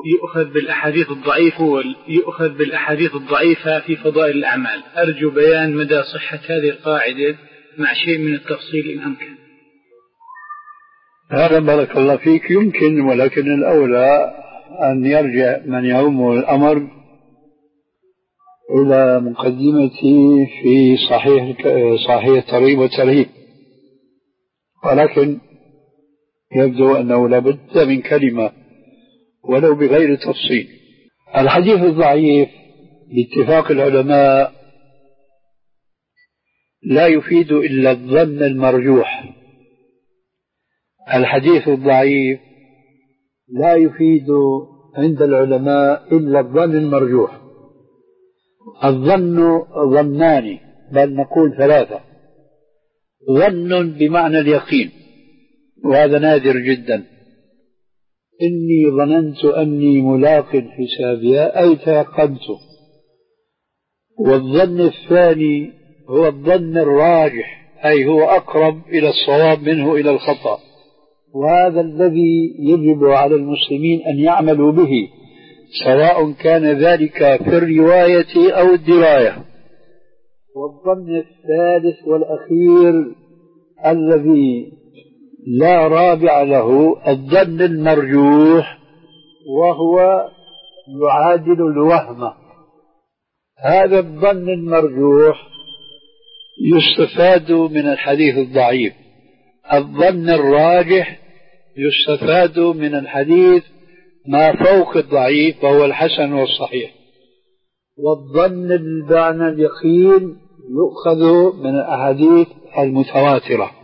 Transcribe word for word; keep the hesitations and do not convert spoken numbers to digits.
يؤخذ بالأحاديث الضعيفة ويؤخذ بالأحاديث الضعيفة في فضائل الأعمال. أرجو بيان مدى صحة هذه القاعدة مع شيء من التفصيل إن أمكن. هذا بارك الله فيك يمكن، ولكن الأولى أن يرجع من يعوم الأمر إلى مقدمتي في صحيح صحيح الترغيب والترهيب، ولكن يبدو أنه لابد من كلمة ولو بغير تفصيل. الحديث الضعيف باتفاق العلماء لا يفيد إلا الظن المرجوح. الحديث الضعيف لا يفيد عند العلماء إلا الظن المرجوح. الظن ظنان، بل نقول ثلاثة. ظن بمعنى اليقين، وهذا نادر جدا. إني ظننت أني ملاق حسابها، أي تيقنت. والظن الثاني هو الظن الراجح، أي هو أقرب إلى الصواب منه إلى الخطأ، وهذا الذي يجب على المسلمين أن يعملوا به، سواء كان ذلك في الرواية أو الدراية. والظن الثالث والأخير الذي لا رابع له الظن المرجوح، وهو يعادل الوهم. هذا الظن المرجوح يستفاد من الحديث الضعيف. الظن الراجح يستفاد من الحديث ما فوق الضعيف وهو الحسن والصحيح. والظن بمعنى اليقين يؤخذ من الأحاديث المتواترة.